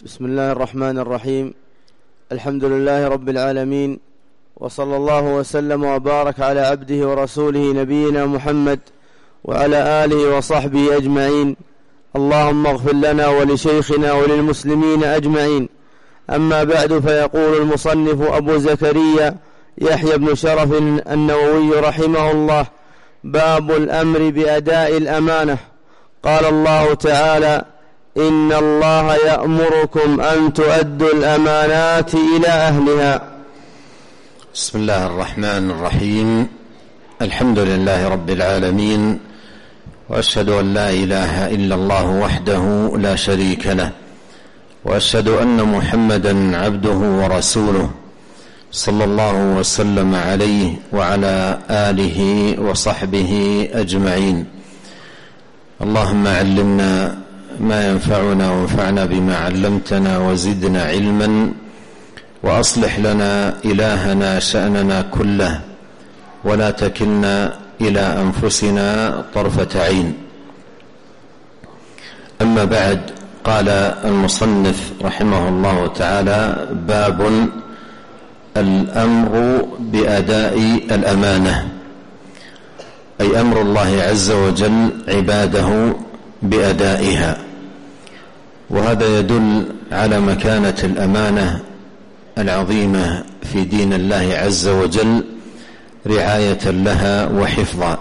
بسم الله الرحمن الرحيم. الحمد لله رب العالمين، وصلى الله وسلم وبارك على عبده ورسوله نبينا محمد وعلى آله وصحبه أجمعين. اللهم اغفر لنا ولشيخنا وللمسلمين أجمعين. أما بعد، فيقول المصنف أبو زكريا يحيى بن شرف النووي رحمه الله: باب الأمر بأداء الأمانة. قال الله تعالى: إن الله يأمركم أن تؤدوا الأمانات إلى أهلها. بسم الله الرحمن الرحيم. الحمد لله رب العالمين، وأشهد أن لا إله إلا الله وحده لا شريك له، وأشهد أن محمدا عبده ورسوله، صلى الله وسلم عليه وعلى آله وصحبه أجمعين. اللهم علمنا ما ينفعنا وانفعنا بما علمتنا وزدنا علما، وأصلح لنا إلهنا شأننا كله، ولا تكلنا إلى أنفسنا طرفة عين. أما بعد، قال المصنف رحمه الله تعالى: باب الأمر بأداء الأمانة، أي أمر الله عز وجل عباده بأدائها. وهذا يدل على مكانة الأمانة العظيمة في دين الله عز وجل، رعاية لها وحفظا.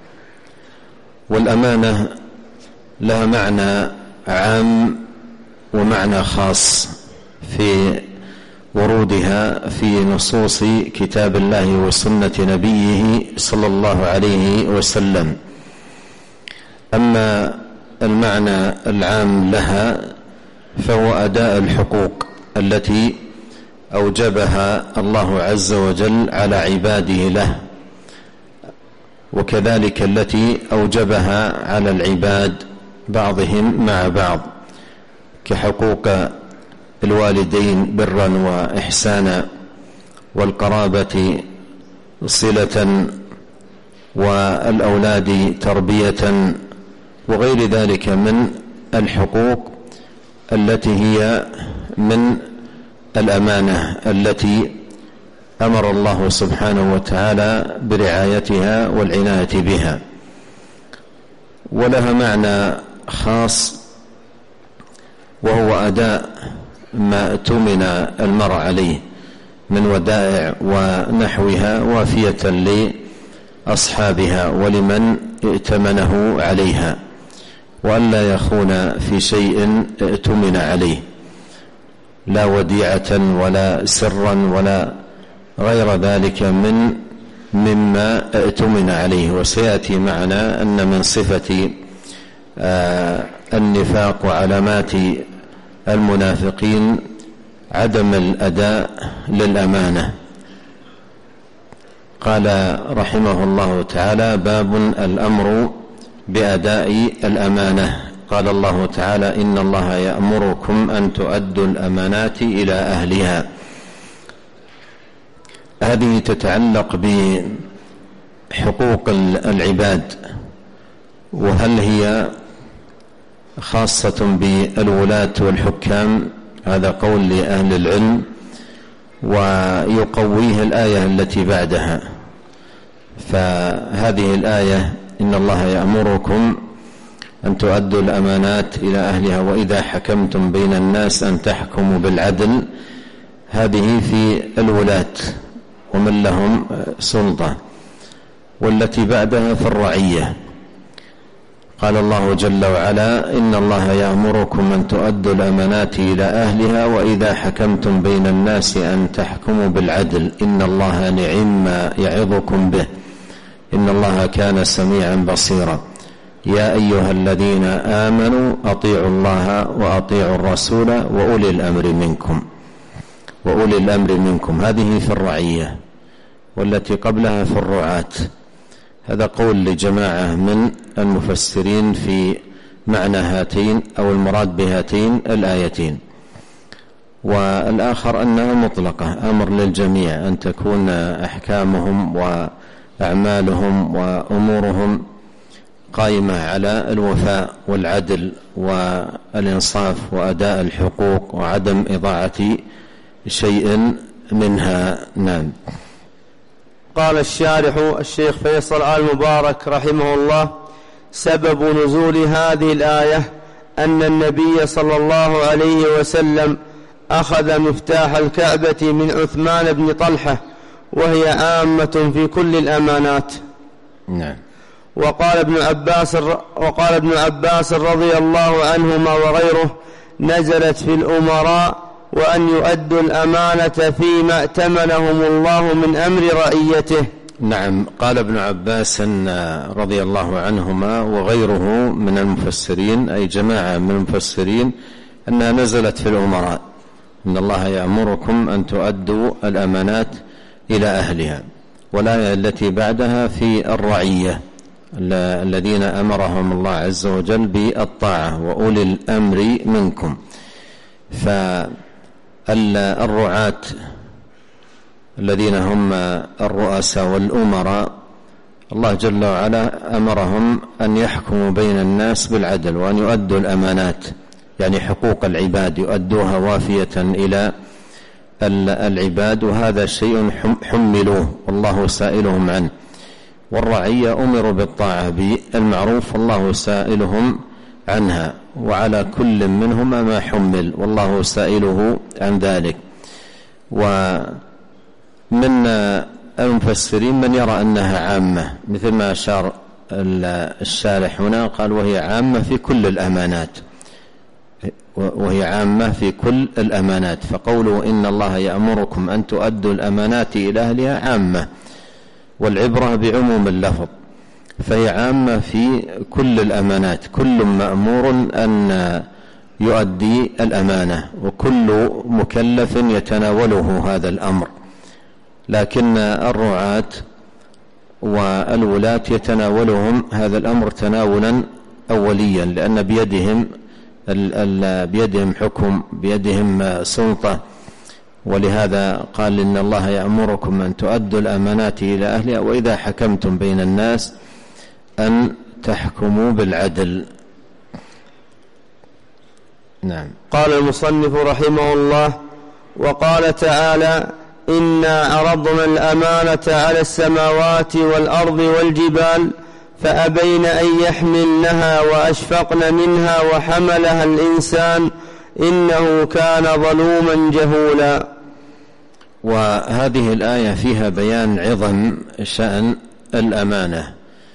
والأمانة لها معنى عام ومعنى خاص في ورودها في نصوص كتاب الله وسنة نبيه صلى الله عليه وسلم. أما المعنى العام لها فهو أداء الحقوق التي أوجبها الله عز وجل على عباده له، وكذلك التي أوجبها على العباد بعضهم مع بعض، كحقوق الوالدين برا وإحسانا، والقرابة صلة، والأولاد تربية، وغير ذلك من الحقوق التي هي من الأمانة التي أمر الله سبحانه وتعالى برعايتها والعناية بها. ولها معنى خاص، وهو أداء ما اؤتمن المرء عليه من ودائع ونحوها وافية لأصحابها ولمن ائتمنه عليها، وأن لا يخون في شيء ائتمن عليه، لا وديعة ولا سرا ولا غير ذلك مما ائتمن عليه. وسيأتي معنا أن من صفة النفاق وعلامات المنافقين عدم الأداء للأمانة. قال رحمه الله تعالى: باب الأمر بأداء الأمانة. قال الله تعالى: إن الله يأمركم أن تؤدوا الأمانات إلى أهلها. هذه تتعلق بحقوق العباد، وهل هي خاصة بالولاة والحكام؟ هذا قول لأهل العلم، ويقويه الآية التي بعدها. فهذه الآية: إن الله يأمركم أن تؤدوا الأمانات إلى أهلها وإذا حكمتم بين الناس أن تحكموا بالعدل، هذه في الولاة ومن لهم سلطة. والتي بعدها في الرعية. قال الله جل وعلا: إن الله يأمركم أن تؤدوا الأمانات إلى أهلها وإذا حكمتم بين الناس أن تحكموا بالعدل إن الله نعم ما يعظكم به إن الله كان سميعا بصيرا. يا أيها الذين آمنوا أطيعوا الله وأطيعوا الرسول وأولي الأمر منكم. هذه في الرعية، والتي قبلها في الرعاة. هذا قول لجماعة من المفسرين في معنى هاتين أو المراد بهاتين الآيتين. والآخر أنها مطلقة، أمر للجميع أن تكون أحكامهم وأعمالهم وأمورهم قائمة على الوفاء والعدل والإنصاف وأداء الحقوق وعدم إضاعة شيء منها. نعم. قال الشارح الشيخ فيصل آل مبارك رحمه الله: سبب نزول هذه الآية أن النبي صلى الله عليه وسلم أخذ مفتاح الكعبة من عثمان بن طلحة، وهي عامة في كل الأمانات. نعم. وقال ابن عباس رضي الله عنهما وغيره: نزلت في الأمراء وأن يؤدوا الأمانة فيما ائتمنهم الله من أمر رعيته. نعم. قال ابن عباس رضي الله عنهما وغيره من المفسرين، أي جماعة من المفسرين، أنها نزلت في الأمراء، إن الله يأمركم أن تؤدوا الأمانات إلى أهلها. والآية التي بعدها في الرعية الذين أمرهم الله عز وجل بالطاعة وأولي الأمر منكم. فالرعاة الذين هم الرؤساء والأمراء الله جل وعلا أمرهم أن يحكموا بين الناس بالعدل وأن يؤدوا الأمانات، يعني حقوق العباد يؤدوها وافية إلى العباد، وهذا شيء حملوه والله سائلهم عنه. والرعية أمروا بالطاعة بالمعروف والله سائلهم عنها، وعلى كل منهم ما حمل والله سائله عن ذلك. ومن المفسرين من يرى أنها عامة، مثل ما أشار الشارح هنا، قال وهي عامة في كل الأمانات، وهي عامة في كل الأمانات. فقوله إن الله يأمركم أن تؤدوا الأمانات إلى أهلها عامة، والعبرة بعموم اللفظ، فهي عامة في كل الأمانات، كل مأمور أن يؤدي الأمانة، وكل مكلف يتناوله هذا الأمر. لكن الرعاة والولاة يتناولهم هذا الأمر تناولا أوليا، لأن بيدهم حكم، بيدهم سلطة. ولهذا قال إن الله يأمركم أن تؤدوا الأمانات إلى أهلها وإذا حكمتم بين الناس أن تحكموا بالعدل. نعم. قال المصنف رحمه الله: وقال تعالى: إنا عرضنا الأمانة على السماوات والأرض والجبال فأبين أن يحملنها وأشفقن منها وحملها الإنسان إنه كان ظلوما جهولا. وهذه الآية فيها بيان عظم شأن الأمانة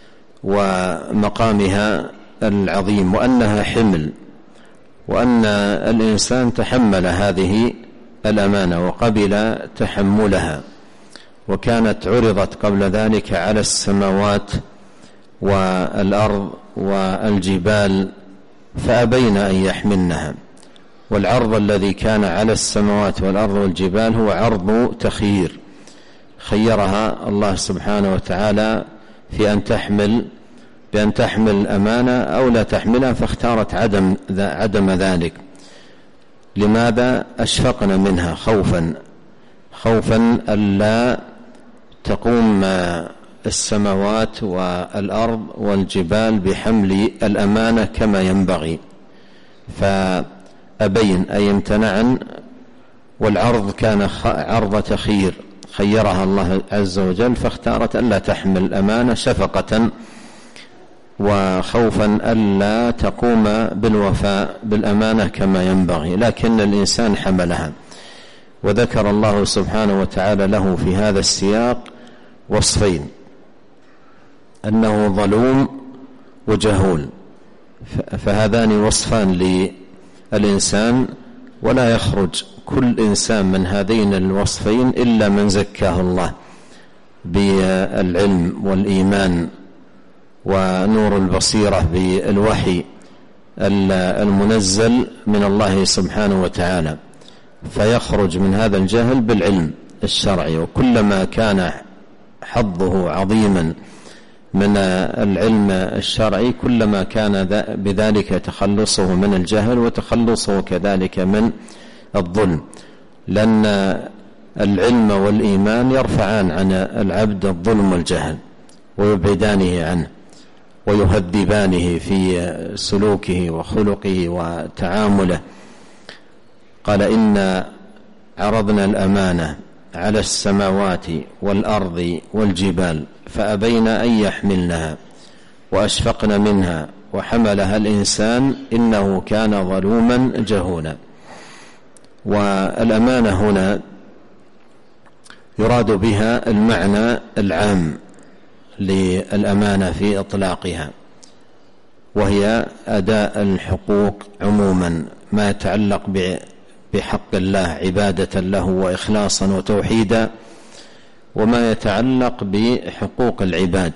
ومقامها العظيم، وأنها حمل، وأن الإنسان تحمل هذه الأمانة وقبل تحملها، وكانت عرضت قبل ذلك على السماوات والأرض والجبال فأبين أن يحملنها. والعرض الذي كان على السماوات والأرض والجبال هو عرض تخيير، خيرها الله سبحانه وتعالى في بأن تحمل أمانة أو لا تحملها، فاختارت عدم ذلك. لماذا؟ أشفقنا منها خوفا ألا تقوم السماوات والأرض والجبال بحمل الأمانة كما ينبغي، فأبين أي امتنعن. والعرض كان عرض تخيير، خيرها الله عز وجل فاختارت ألا تحمل الأمانة شفقة وخوفا ألا تقوم بالوفاء بالأمانة كما ينبغي، لكن الإنسان حملها. وذكر الله سبحانه وتعالى له في هذا السياق وصفين: أنه ظلوم وجهول، فهذان وصفان للإنسان، ولا يخرج كل إنسان من هذين الوصفين إلا من زكاه الله بالعلم والإيمان ونور البصيرة بالوحي المنزل من الله سبحانه وتعالى، فيخرج من هذا الجهل بالعلم الشرعي. وكلما كان حظه عظيما من العلم الشرعي كلما كان بذلك تخلصه من الجهل وتخلصه كذلك من الظلم، لأن العلم والإيمان يرفعان عن العبد الظلم والجهل ويبعدانه عنه. ويهذبانه في سلوكه وخلقه وتعامله. قال: إنا عرضنا الأمانة على السماوات والأرض والجبال فأبين أن يحملنها وأشفقن منها وحملها الإنسان إنه كان ظلوما جهولا. والأمانة هنا يراد بها المعنى العام للأمانة في إطلاقها، وهي أداء الحقوق عموما، ما يتعلق بحق الله عبادة له وإخلاصا وتوحيدا، وما يتعلق بحقوق العباد،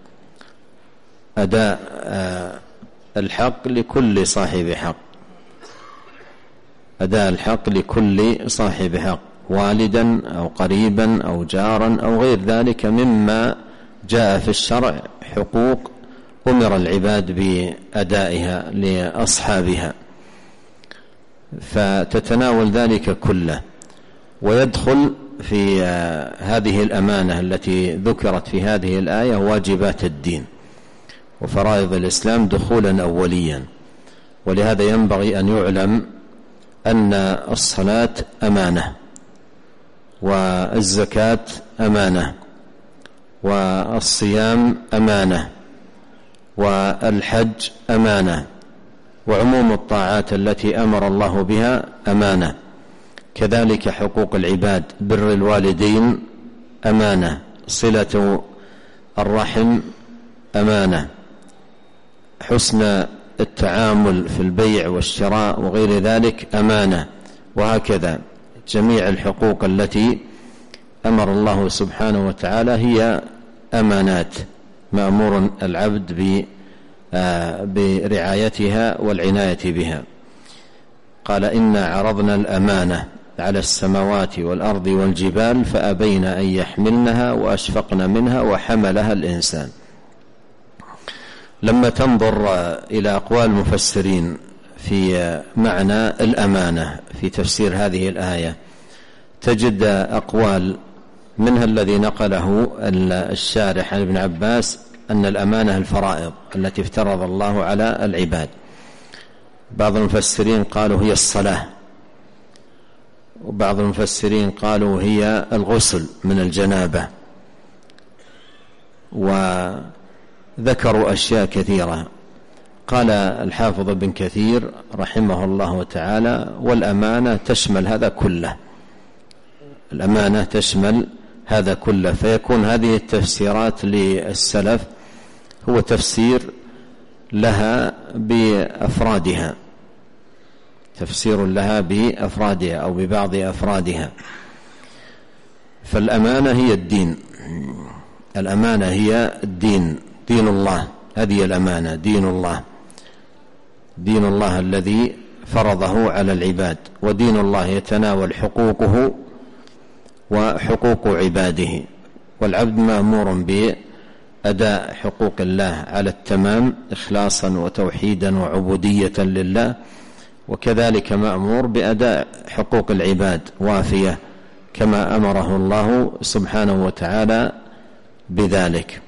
أداء الحق لكل صاحب حق، أداء الحق لكل صاحب حق، والدا أو قريبا أو جارا أو غير ذلك مما جاء في الشرع حقوق أمر العباد بأدائها لأصحابها، فتتناول ذلك كله. ويدخل في هذه الأمانة التي ذكرت في هذه الآية واجبات الدين وفرائض الإسلام دخولا أوليا. ولهذا ينبغي أن يعلم أن الصلاة أمانة، والزكاة أمانة، والصيام أمانة، والحج أمانة، وعموم الطاعات التي أمر الله بها أمانة. كذلك حقوق العباد، بر الوالدين أمانة، صلة الرحم أمانة، حسن التعامل في البيع والشراء وغير ذلك أمانة، وهكذا جميع الحقوق التي أمر الله سبحانه وتعالى هي أمانات مأمور العبد برعايتها والعناية بها. قال: إنا عرضنا الأمانة على السماوات والأرض والجبال فأبين أن يحملنها وأشفقن منها وحملها الإنسان. لما تنظر إلى أقوال المفسرين في معنى الأمانة في تفسير هذه الآية تجد أقوال، منها الذي نقله الشارح عن ابن عباس أن الأمانة الفرائض التي افترض الله على العباد. بعض المفسرين قالوا هي الصلاة، وبعض المفسرين قالوا هي الغسل من الجنابة، وذكروا أشياء كثيرة. قال الحافظ ابن كثير رحمه الله تعالى: والأمانة تشمل هذا كله، الأمانة تشمل هذا كله. فيكون هذه التفسيرات للسلف هو تفسير لها بأفرادها، تفسير لها بأفرادها أو ببعض أفرادها. فالأمانة هي الدين، الأمانة هي الدين، دين الله، هذه الأمانة دين الله، دين الله الذي فرضه على العباد. ودين الله يتناول حقوقه وحقوق عباده، والعبد مأمور بأداء حقوق الله على التمام إخلاصا وتوحيدا وعبودية لله، وكذلك مأمور بأداء حقوق العباد وافية كما أمره الله سبحانه وتعالى بذلك.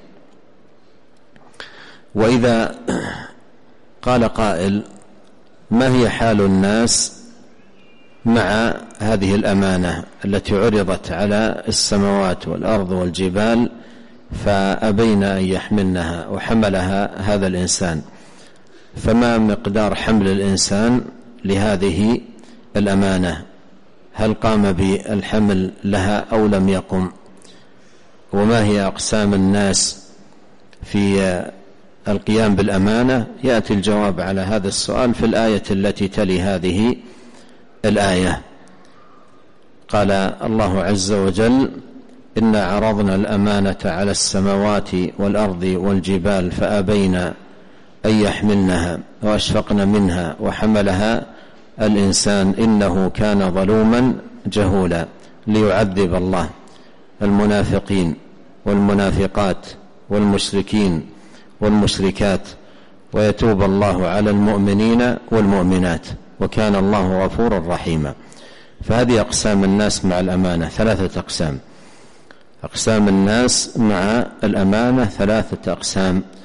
وإذا قال قائل: ما هي حال الناس مع هذه الأمانة التي عرضت على السماوات والأرض والجبال فأبين أن يحملنها وحملها هذا الإنسان؟ فما مقدار حمل الإنسان لهذه الأمانة؟ هل قام بالحمل لها أو لم يقم؟ وما هي أقسام الناس في القيام بالأمانة؟ يأتي الجواب على هذا السؤال في الآية التي تلي هذه الآية. قال الله عز وجل: إنا عرضنا الأمانة على السماوات والأرض والجبال فأبين أن يحملنها وأشفقن منها وحملها الإنسان إنه كان ظلوما جهولا، ليعذب الله المنافقين والمنافقات والمشركين والمشركات ويتوب الله على المؤمنين والمؤمنات وكان الله غفورا رحيما. فهذه أقسام الناس مع الأمانة ثلاثة أقسام. أقسام الناس مع الأمانة ثلاثة أقسام: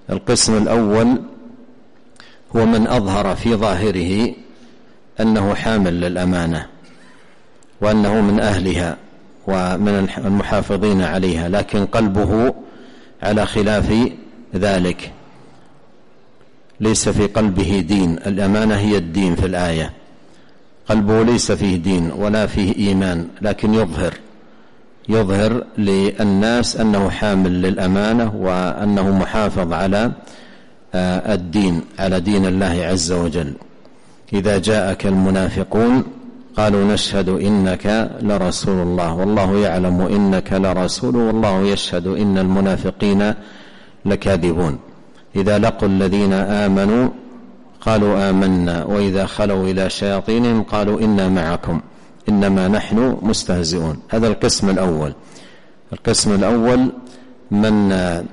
القسم الأول هو من أظهر في ظاهره أنه حامل للأمانة وأنه من أهلها ومن المحافظين عليها، لكن قلبه على خلاف ذلك، ليس في قلبه دين. الأمانة هي الدين في الآية، قلبه ليس فيه دين ولا فيه إيمان، لكن يظهر للناس أنه حامل للأمانة وأنه محافظ على الدين، على دين الله عز وجل. إذا جاءك المنافقون قالوا نشهد إنك لرسول الله والله يعلم إنك لرسول والله يشهد إن المنافقين لكاذبون. إذا لقوا الذين آمنوا قالوا آمنا وإذا خلوا إلى شياطينهم قالوا إنا معكم إنما نحن مستهزئون. هذا القسم الأول. القسم الأول من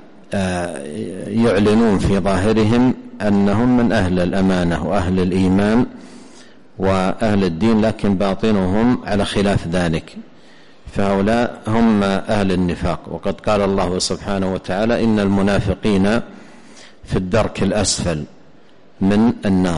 يعلنون في ظاهرهم أنهم من أهل الأمانة وأهل الإيمان وأهل الدين، لكن باطنهم على خلاف ذلك، فهؤلاء هم أهل النفاق. وقد قال الله سبحانه وتعالى إن المنافقين في الدرك الأسفل من النار.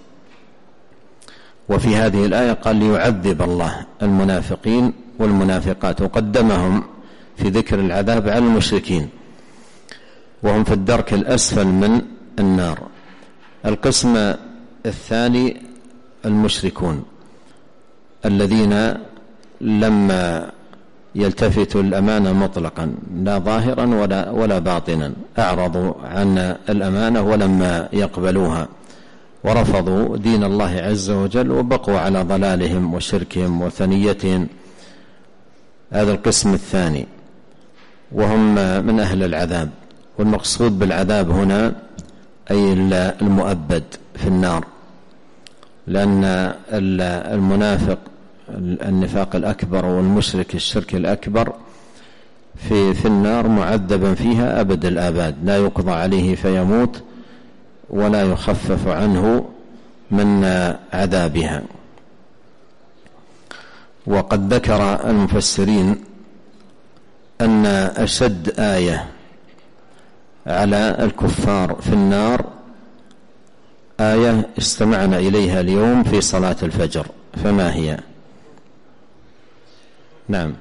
وفي هذه الآية قال ليعذب الله المنافقين والمنافقات، وقدمهم في ذكر العذاب على المشركين وهم في الدرك الأسفل من النار. القسم الثاني المشركون الذين لما يلتفتوا الأمانة مطلقا لا ظاهرا ولا باطنا، أعرضوا عن الأمانة ولما يقبلوها ورفضوا دين الله عز وجل وبقوا على ضلالهم وشركهم وثنيتهم. هذا القسم الثاني وهم من أهل العذاب. والمقصود بالعذاب هنا أي المؤبد في النار، لأن المنافق النفاق الأكبر والمشرك الشرك الأكبر في النار معذبا فيها أبد الآباد، لا يقضى عليه فيموت ولا يخفف عنه من عذابها. وقد ذكر المفسرين أن أشد آية على الكفار في النار آية استمعنا إليها اليوم في صلاة الفجر، فما هي؟ نعم،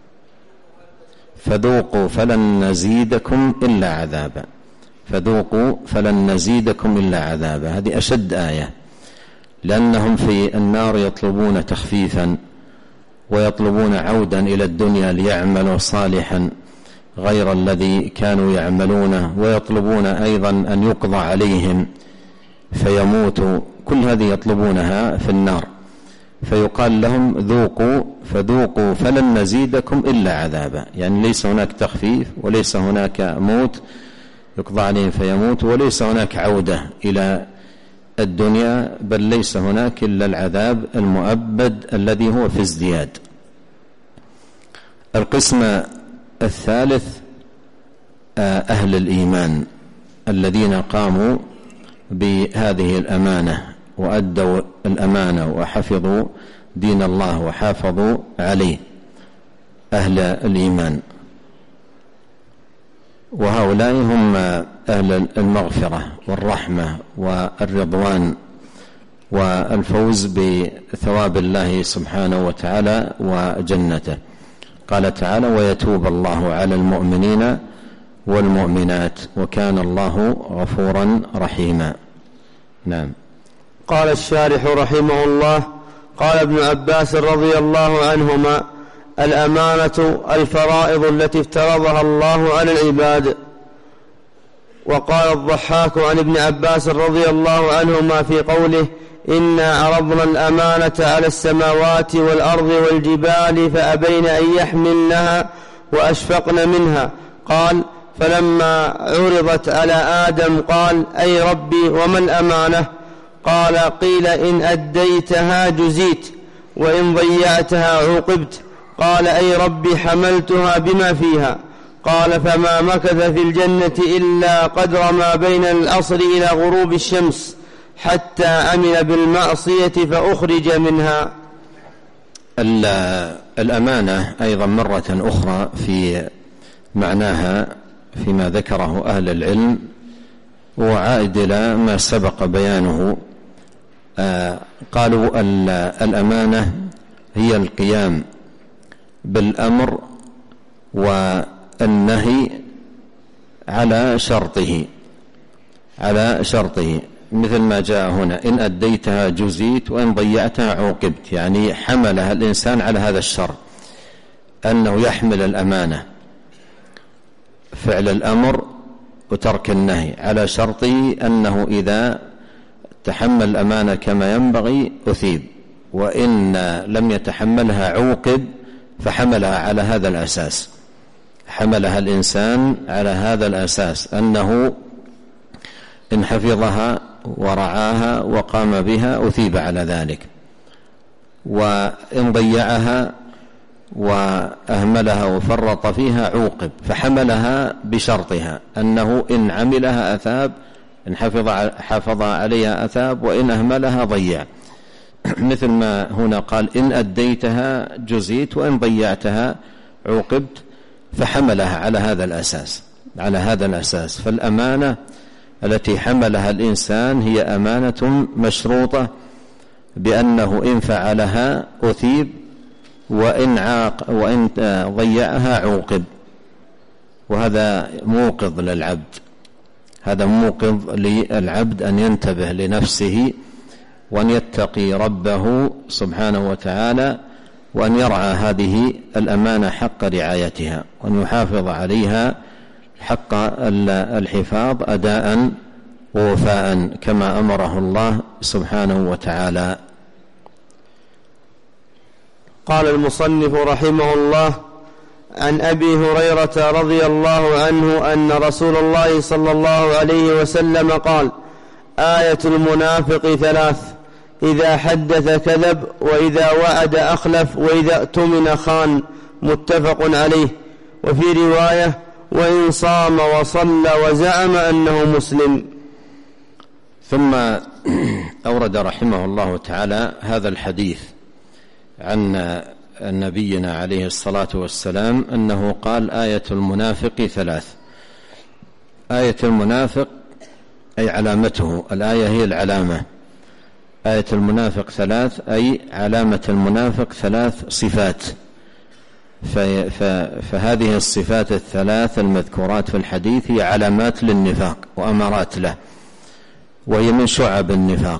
فذوقوا فلن نزيدكم إلا عذابا، فذوقوا فلن نزيدكم إلا عذابا. هذه أشد آية، لأنهم في النار يطلبون تخفيفا ويطلبون عودا إلى الدنيا ليعملوا صالحا غير الذي كانوا يعملونه، ويطلبون أيضا أن يقضى عليهم فيموتوا، كل هذه يطلبونها في النار. فيقال لهم ذوقوا فذوقوا فلن نزيدكم إلا عذابا، يعني ليس هناك تخفيف وليس هناك موت يقضى عليهم فيموت، وليس هناك عودة إلى الدنيا، بل ليس هناك إلا العذاب المؤبد الذي هو في ازدياد. القسم الثالث أهل الإيمان الذين قاموا بهذه الأمانة وأدوا الأمانة وحفظوا دين الله وحافظوا عليه، أهل الإيمان. وهؤلاء هم أهل المغفرة والرحمة والرضوان والفوز بثواب الله سبحانه وتعالى وجنته. قال تعالى ويتوب الله على المؤمنين والمؤمنات وكان الله غفورا رحيما. نعم. قال الشارح رحمه الله: قال ابن عباس رضي الله عنهما: الأمانة الفرائض التي افترضها الله على العباد. وقال الضحاك عن ابن عباس رضي الله عنهما في قوله: إنا عرضنا الأمانة على السماوات والأرض والجبال فأبين أن يحملنها وأشفقن منها. قال: فلما عرضت على آدم قال: أي ربي وما الأمانة؟ قال: قيل إن أديتها جزيت وإن ضيعتها عوقبت. قال: أي ربي حملتها بما فيها. قال: فما مكث في الجنة إلا قدر ما بين العصر إلى غروب الشمس حتى عمل بالمعصية فأخرج منها. الأمانة أيضا مرة أخرى في معناها فيما ذكره أهل العلم وعائد إلى ما سبق بيانه. قالوا الأمانة هي القيام بالأمر والنهي على شرطه مثل ما جاء هنا: إن أديتها جزيت وإن ضيعتها عوقبت. يعني حملها الإنسان على هذا الشرط، أنه يحمل الأمانة، فعل الأمر وترك النهي، على شرطه أنه إذا تحمل الأمانة كما ينبغي أثيب، وإن لم يتحملها عوقب. فحملها على هذا الأساس، حملها الإنسان على هذا الأساس، أنه إن حفظها ورعاها وقام بها أثيب على ذلك، وإن ضيعها وأهملها وفرط فيها عوقب. فحملها بشرطها، أنه إن عملها أثاب، إن حفظ عليها أثاب، وإن أهملها ضيع. مثل ما هنا قال: إن أديتها جزيت وإن ضيعتها عوقبت. فحملها على هذا الأساس. فالأمانة التي حملها الإنسان هي أمانة مشروطة بأنه إن فعلها أثيب، وإن ضيعها عوقب. وهذا موقظ للعبد، هذا موقظ للعبد أن ينتبه لنفسه، وأن يتقي ربه سبحانه وتعالى، وأن يرعى هذه الأمانة حق رعايتها، وأن يحافظ عليها حق الحفاظ أداء ووفاء كما أمره الله سبحانه وتعالى. قال المصنف رحمه الله: عن أبي هريرة رضي الله عنه أن رسول الله صلى الله عليه وسلم قال: آية المنافق 3: إذا حدث كذب، وإذا وعد أخلف، وإذا اؤتمن خان. متفق عليه. وفي رواية: وإن صام وصلى وزعم أنه مسلم. ثم أورد رحمه الله تعالى هذا الحديث عن نبينا عليه الصلاة والسلام أنه قال: آية المنافق 3. آية المنافق أي علامته، الآية هي العلامة. آية المنافق 3 أي علامة المنافق 3 صفات. فهذه الصفات 3 المذكورات في الحديث هي علامات للنفاق وأمارات له، وهي من شعب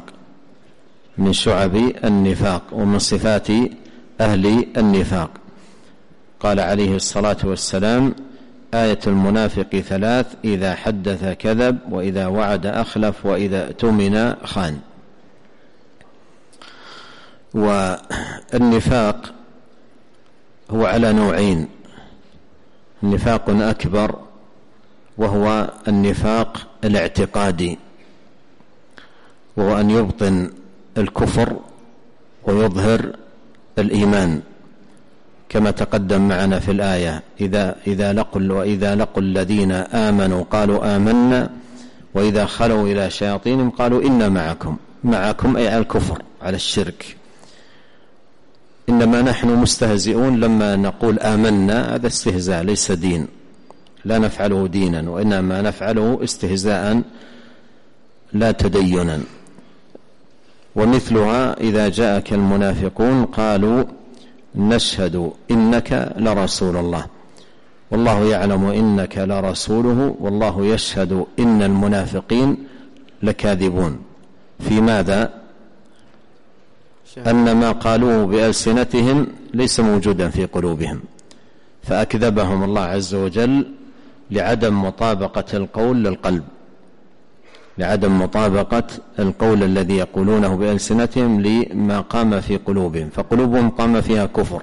النفاق ومن صفات أهل النفاق. قال عليه الصلاة والسلام: آية المنافق 3: إذا حدث كذب، وإذا وعد أخلف، وإذا اؤتمن خان. والنفاق هو على نوعين: نفاق أكبر وهو النفاق الاعتقادي، وهو أن يبطن الكفر ويظهر الإيمان، كما تقدم معنا في الآية: إذا لقوا الذين آمنوا قالوا آمنا، وإذا خلوا إلى شياطينهم قالوا إنا معكم أي على الكفر، على الشرك. إنما نحن مستهزئون لما نقول آمنا، هذا استهزاء ليس دين، لا نفعله دينا، وإنما نفعله استهزاء لا تدينا. ومثلها: إذا جاءك المنافقون قالوا نشهد إنك لرسول الله، والله يعلم إنك لرسوله، والله يشهد إن المنافقين لكاذبون. في ماذا؟ أن ما قالوه بألسنتهم ليس موجودا في قلوبهم، فأكذبهم الله عز وجل لعدم مطابقة القول للقلب، لعدم مطابقة القول الذي يقولونه بألسنتهم لما قام في قلوبهم، فقلوبهم قام فيها كفر،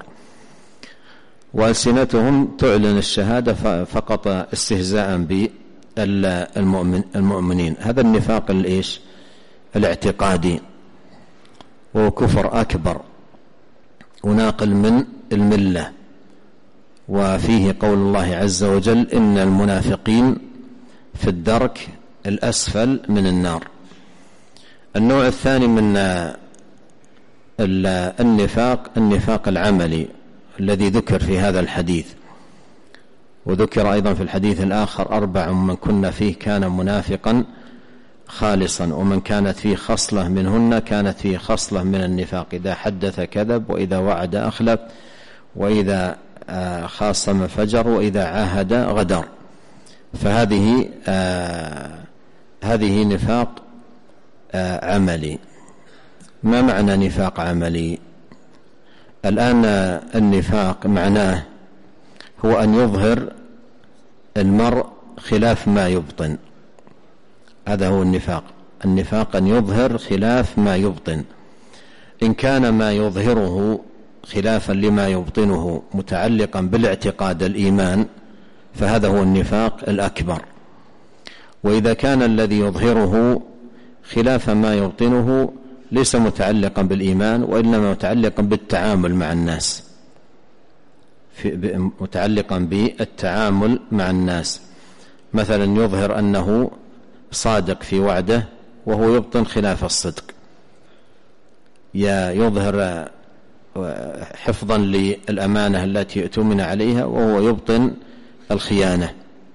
وألسنتهم تعلن الشهادة فقط استهزاء بالمؤمنين. هذا النفاق الاعتقادي، وهو كفر أكبر وناقل من الملة. وفيه قول الله عز وجل: إن المنافقين في الدرك الأسفل من النار. النوع الثاني من النفاق العملي الذي ذكر في هذا الحديث، وذكر أيضا في الحديث الآخر: 4 من كنا فيه كان منافقا خالصا، ومن كانت فيه خصلة منهن كانت فيه خصلة من النفاق. إذا حدث كذب، وإذا وعد أخلف، وإذا خاصم فجر، وإذا عاهد غدر. فهذه هذه نفاق عملي. ما معنى نفاق عملي؟ الآن النفاق معناه هو أن يظهر المرء خلاف ما يبطن. هذا هو النفاق. النفاق أن يظهر خلاف ما يبطن. إن كان ما يظهره خلافا لما يبطنه متعلقا بالاعتقاد الإيمان فهذا هو النفاق الأكبر. وإذا كان الذي يظهره خلاف ما يبطنه ليس متعلقا بالإيمان وإنما متعلقا بالتعامل مع الناس، متعلقا بالتعامل مع الناس. مثلا يظهر أنه صادق في وعده وهو يبطن خلاف الصدق، يظهر حفظا للأمانة التي اؤتمن عليها وهو يبطن الخيانة.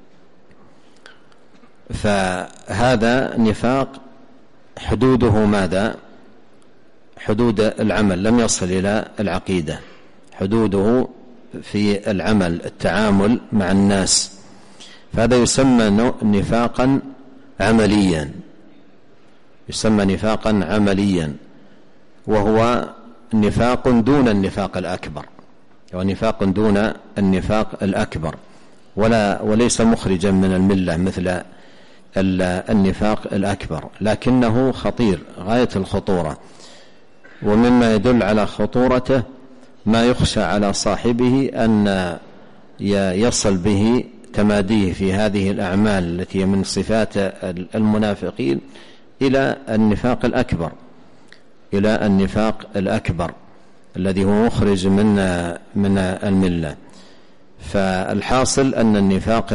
فهذا نفاق حدوده ماذا؟ حدود العمل، لم يصل إلى العقيدة. حدوده في العمل، التعامل مع الناس، فهذا يسمى نفاقا عمليا، يسمى نفاقا عمليا، وهو نفاق دون النفاق الأكبر، ونفاق دون النفاق الأكبر، وليس مخرجا من الملة مثل النفاق الأكبر، لكنه خطير غاية الخطورة. ومما يدل على خطورته ما يخشى على صاحبه أن يصل به تماديه في هذه الأعمال التي من صفات المنافقين إلى النفاق الأكبر، إلى النفاق الأكبر الذي هو مخرج من الملة. فالحاصل أن النفاق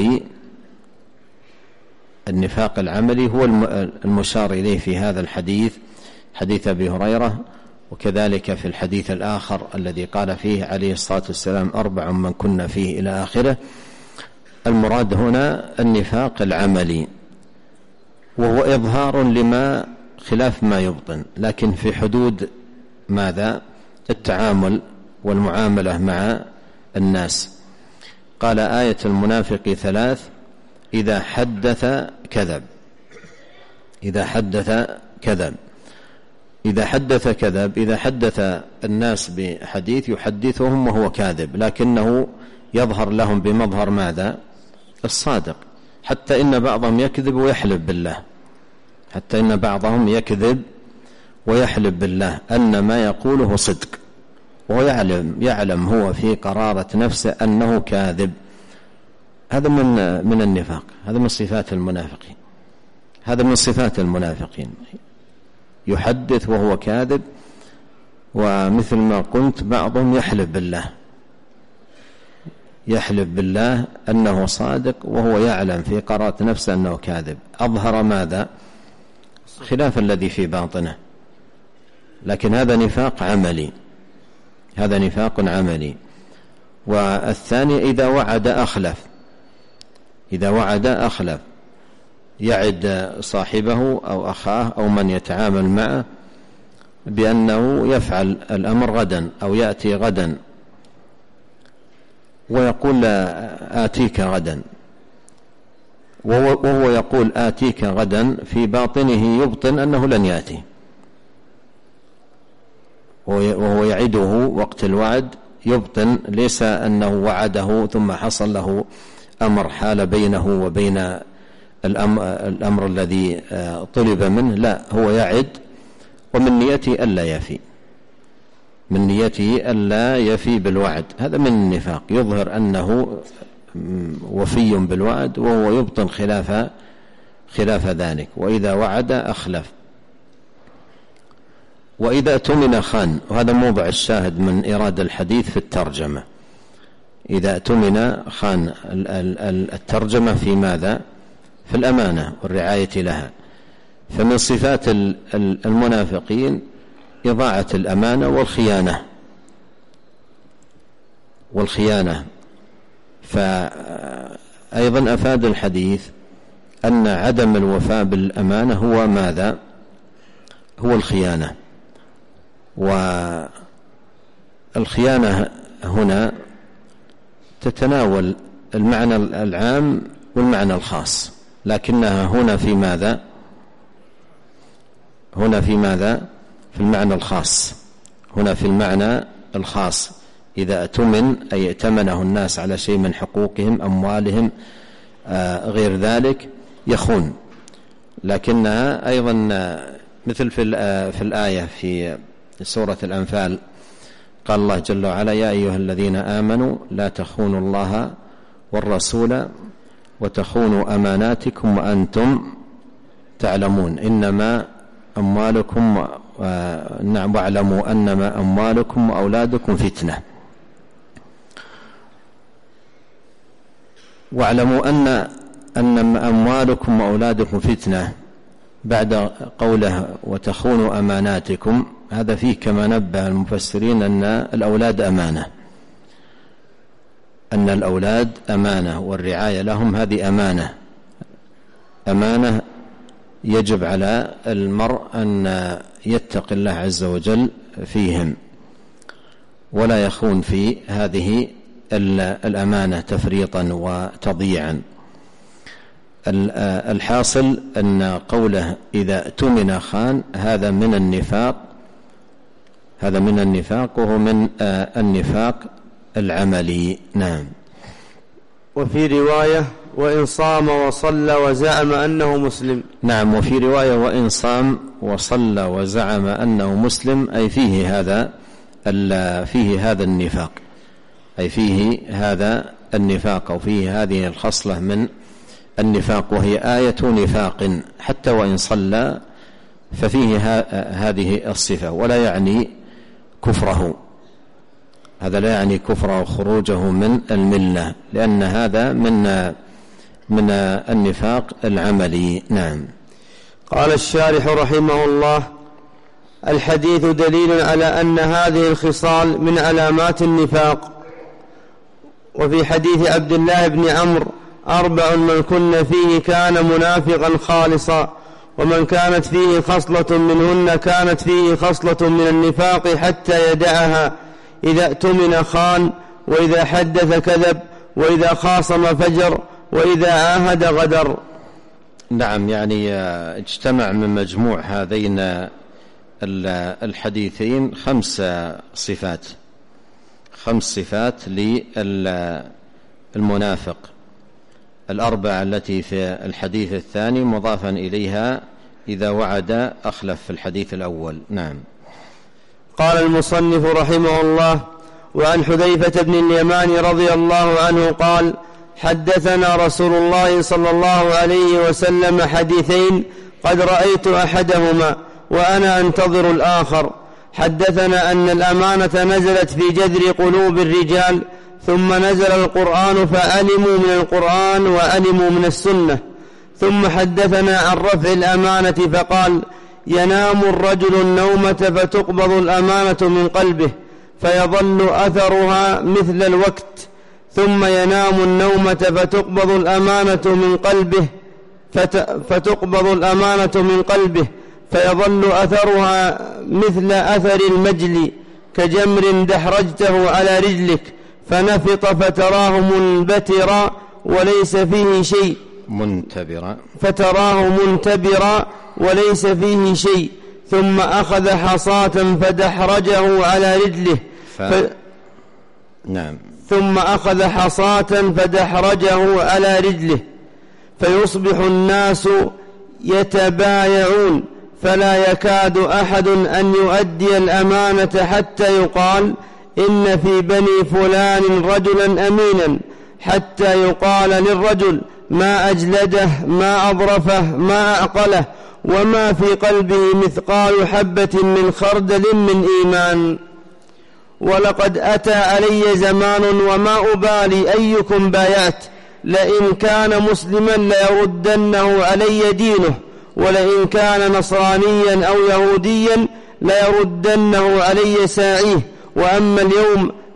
العملي هو المشار إليه في هذا الحديث، حديث أبي هريرة، وكذلك في الحديث الآخر الذي قال فيه عليه الصلاة والسلام 4 من كنا فيه إلى آخره. المراد هنا النفاق العملي، وهو إظهار لما خلاف ما يبطن، لكن في حدود ماذا؟ التعامل والمعاملة مع الناس. قال آية المنافق 3: إذا حدث كذب. إذا حدث كذب. إذا حدث كذب، إذا حدث الناس بحديث يحدثهم وهو كاذب، لكنه يظهر لهم بمظهر ماذا؟ الصادق. حتى إن بعضهم يكذب ويحلف بالله، حتى إن بعضهم يكذب ويحلف بالله أن ما يقوله صدق، وهو يعلم هو في قرارة نفسه أنه كاذب. هذا من النفاق، هذا من صفات المنافقين، هذا من صفات المنافقين، يحدث وهو كاذب. ومثل ما قلت بعضهم يحلف بالله أنه صادق وهو يعلم في قرارة نفسه أنه كاذب. أظهر ماذا؟ خلاف الذي في باطنه، لكن هذا نفاق عملي، هذا نفاق عملي. والثاني إذا وعد أخلف. إذا وعد أخلف، يعد صاحبه أو أخاه أو من يتعامل معه بأنه يفعل الأمر غدا أو يأتي غدا، ويقول آتيك غدا، وهو يقول آتيك غدا، في باطنه يبطن أنه لن يأتي، وهو يعده وقت الوعد، يبطن ليس أنه وعده ثم حصل له أمر حال بينه وبين الأمر الذي طلب منه، لا، هو يعد ومن نيته ألا يفي، من نيته ألا يفي بالوعد. هذا من النفاق، يظهر أنه وفي بالوعد وهو يبطن خلاف ذلك. وإذا وعد أخلف. وإذا اؤتمن خان، وهذا موضع الشاهد من إيراد الحديث في الترجمة. إذا اؤتمن خان، الترجمة في ماذا؟ في الأمانة والرعاية لها. فمن صفات المنافقين إضاعة الأمانة والخيانة. فأيضا أفاد الحديث أن عدم الوفاء بالأمانة هو ماذا؟ هو الخيانة. والخيانة هنا تتناول المعنى العام والمعنى الخاص، لكنها هنا في ماذا؟ هنا في ماذا؟ في المعنى الخاص. هنا في المعنى الخاص، إذا أتمن أي ائتمنه الناس على شيء من حقوقهم أموالهم غير ذلك يخون. لكنها أيضا مثل في الآية في سورة الأنفال قال الله جل وعلا: يا أيها الذين آمنوا لا تخونوا الله والرسول وتخونوا أماناتكم وأنتم تعلمون إنما أموالكم واعلموا أنما أموالكم وأولادكم فتنة. واعلموا أن أموالكم وأولادكم فتنة بعد قوله وتخونوا أماناتكم، هذا فيه كما نبه المفسرين أن الأولاد أمانة، أن الأولاد أمانة والرعاية لهم هذه أمانة يجب على المرء أن يتقي الله عز وجل فيهم ولا يخون في هذه الأمانة تفريطا وتضييعا. الحاصل أن قوله إذا اؤتمن خان هذا من النفاق، وهو من النفاق العملي. نعم. وفي رواية وإن صام وصلى وزعم أنه مسلم. نعم. وفي رواية وإن صام وصلى وزعم أنه مسلم، أي فيه هذا النفاق، أي فيه هذا النفاق أو فيه هذه الخصلة من النفاق، وهي آية نفاق. حتى وإن صلى ففيه هذه الصفة، ولا يعني كفره، هذا لا يعني كفره وخروجه من الملة، لأن هذا من النفاق العملي. نعم. قال الشارح رحمه الله: الحديث دليل على أن هذه الخصال من علامات النفاق. وفي حديث عبد الله بن عمرو: 4 من كن فيه كان منافقا خالصا، ومن كانت فيه خصلة منهن كانت فيه خصلة من النفاق حتى يدعها: إذا اؤتمن خان، وإذا حدث كذب، وإذا خاصم فجر، وإذا عاهد غدر. نعم. يعني اجتمع من مجموع هذين الحديثين 5 صفات للمنافق، 4 التي في الحديث الثاني مضافا إليها إذا وعد أخلف في الحديث الأول. نعم. قال المصنف رحمه الله: وعن حذيفة بن اليمان رضي الله عنه قال: حدثنا رسول الله صلى الله عليه وسلم حديثين قد رأيت أحدهما وأنا أنتظر الآخر. حدثنا أن الأمانة نزلت في جذر قلوب الرجال، ثم نزل القرآن فعلموا من القرآن وعلموا من السنة. ثم حدثنا عن رفع الأمانة فقال: ينام الرجل النومة فتقبض الأمانة من قلبه فيظل أثرها مثل الوقت، ثم ينام النومة فتقبض الأمانة من قلبه فيظل أثرها مثل أثر المجل، كجمر دحرجته على رجلك فنفط فتراه منبترا وليس فيه شيء، فتراه منتبرا وليس فيه شيء، ثم أخذ حصاة فدحرجه على رجله ثم أخذ حصاة فدحرجه على رجله فيصبح الناس يتبايعون فلا يكاد أحد أن يؤدي الأمانة حتى يقال: إن في بني فلان رجلا أمينا، حتى يقال للرجل: ما أجلده، ما أظرفه، ما أعقله، وما في قلبه مثقال حبة من خردل من إيمان. ولقد أتى علي زمان وما أبالي أيكم بايعت، لئن كان مسلما ليردنه علي دينه، ولئن كان نصرانيا أو يهوديا ليردنه علي ساعيه. وأما اليوم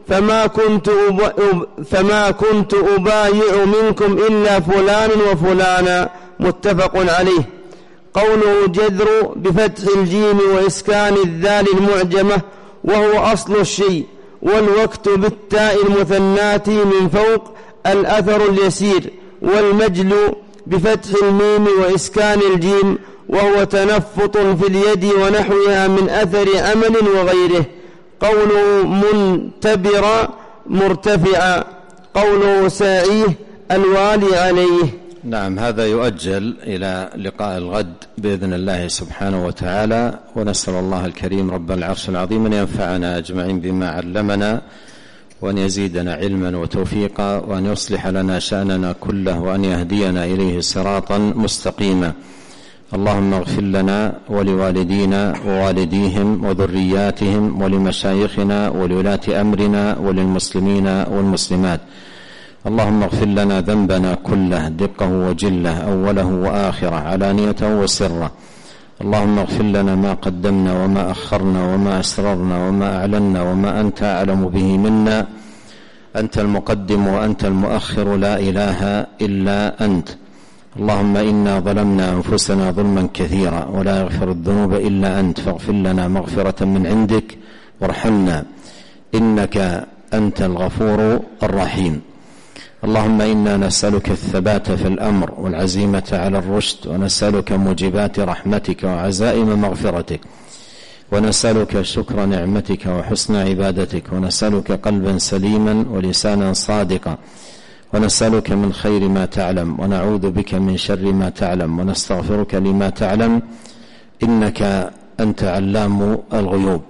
فما كنت أبايع منكم إلا فلان وفلانا. متفق عليه. قوله جذر بفتح الجيم وإسكان الذال المعجمة وهو أصل الشيء، والوقت بالتاء المثناة من فوق الأثر اليسير، والمجل بفتح الميم وإسكان الجيم وهو تنفط في اليد ونحوها من أثر عمل وغيره. قوله منتبرا مرتفعا. قوله ساعيه الوالي عليه. نعم، هذا يؤجل إلى لقاء الغد بإذن الله سبحانه وتعالى، ونسأل الله الكريم رب العرش العظيم أن ينفعنا أجمعين بما علمنا، وأن يزيدنا علما وتوفيقا، وأن يصلح لنا شأننا كله، وأن يهدينا إليه صراطا مستقيما. اللهم اغفر لنا ولوالدينا ووالديهم وذرياتهم ولمشايخنا ولولاة أمرنا وللمسلمين والمسلمات. اللهم اغفر لنا ذنبنا كله دقه وجله أوله وآخره علانيته وسره. اللهم اغفر لنا ما قدمنا وما أخرنا وما أسررنا وما أعلنا وما أنت أعلم به منا. أنت المقدم وأنت المؤخر، لا إله إلا أنت. اللهم إنا ظلمنا أنفسنا ظلما كثيرا ولا يغفر الذنوب إلا أنت، فاغفر لنا مغفرة من عندك وارحمنا إنك أنت الغفور الرحيم. اللهم إنا نسألك الثبات في الأمر والعزيمة على الرشد، ونسألك موجبات رحمتك وعزائم مغفرتك، ونسألك شكر نعمتك وحسن عبادتك، ونسألك قلبا سليما ولسانا صادقا، ونسألك من خير ما تعلم، ونعوذ بك من شر ما تعلم، ونستغفرك لما تعلم، إنك أنت علام الغيوب.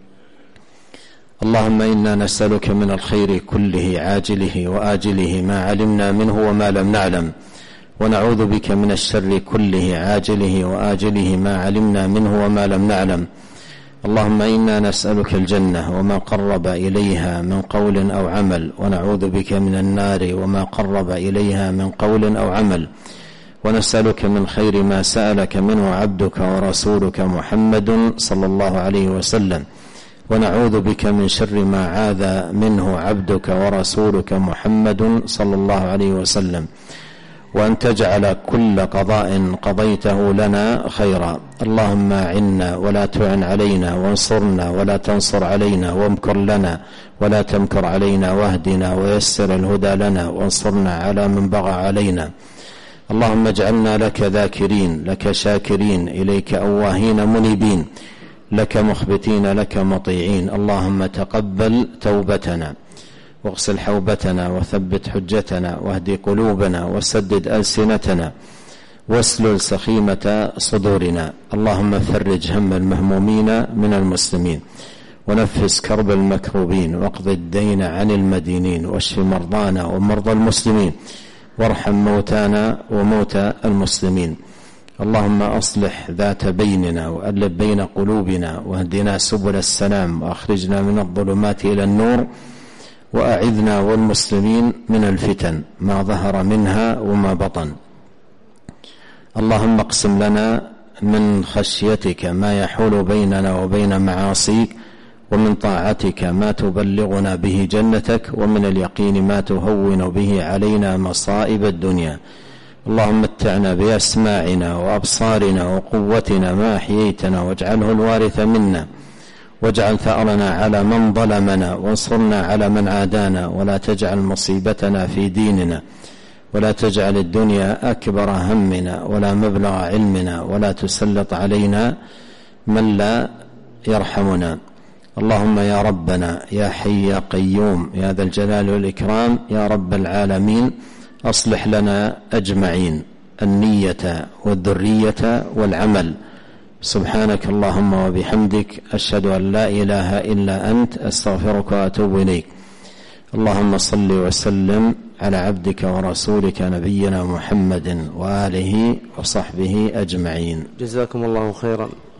اللهم إنا نسألك من الخير كله عاجله وآجله ما علمنا منه وما لم نعلم، ونعوذ بك من الشر كله عاجله وآجله ما علمنا منه وما لم نعلم. اللهم إنا نسألك الجنة وما قرب إليها من قول أو عمل، ونعوذ بك من النار وما قرب إليها من قول أو عمل، ونسألك من خير ما سألك منه عبدك ورسولك محمد صلى الله عليه وسلم، ونعوذ بك من شر ما عاذ منه عبدك ورسولك محمد صلى الله عليه وسلم، وأن تجعل كل قضاء قضيته لنا خيرا. اللهم أعنا ولا تعن علينا، وانصرنا ولا تنصر علينا، وامكر لنا ولا تمكر علينا، واهدنا ويسر الهدى لنا، وانصرنا على من بغى علينا. اللهم اجعلنا لك ذاكرين، لك شاكرين، إليك أواهين منيبين، لك مخبتين، لك مطيعين. اللهم تقبل توبتنا، واغسل حوبتنا، وثبت حجتنا، واهدي قلوبنا، وسدد ألسنتنا، واسلل سخيمة صدورنا. اللهم فرج هم المهمومين من المسلمين، ونفس كرب المكروبين، واقض الدين عن المدينين، واشف مرضانا ومرضى المسلمين، وارحم موتانا وموتى المسلمين. اللهم أصلح ذات بيننا، وألف بين قلوبنا، واهدنا سبل السلام، وأخرجنا من الظلمات إلى النور، وأعذنا والمسلمين من الفتن ما ظهر منها وما بطن. اللهم اقسم لنا من خشيتك ما يحول بيننا وبين معاصيك، ومن طاعتك ما تبلغنا به جنتك، ومن اليقين ما تهون به علينا مصائب الدنيا. اللهم متعنا بأسماعنا وأبصارنا وقوتنا ما أحييتنا، واجعله الوارث منا، واجعل ثأرنا على من ظلمنا، وانصرنا على من عادانا، ولا تجعل مصيبتنا في ديننا، ولا تجعل الدنيا أكبر همنا ولا مبلغ علمنا، ولا تسلط علينا من لا يرحمنا. اللهم يا ربنا يا حي يا قيوم يا ذا الجلال والإكرام يا رب العالمين، أصلح لنا أجمعين النية والذرية والعمل. سبحانك اللهم وبحمدك، أشهد أن لا إله إلا أنت، أستغفرك وأتوب إليك. اللهم صل وسلم على عبدك ورسولك نبينا محمد وآله وصحبه أجمعين. جزاكم الله خيرا.